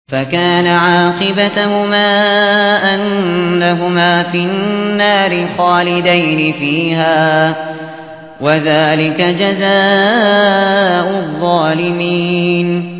فكان عاقبتهما أنهما في النار خالدين فيها وذلك جزاء الظالمين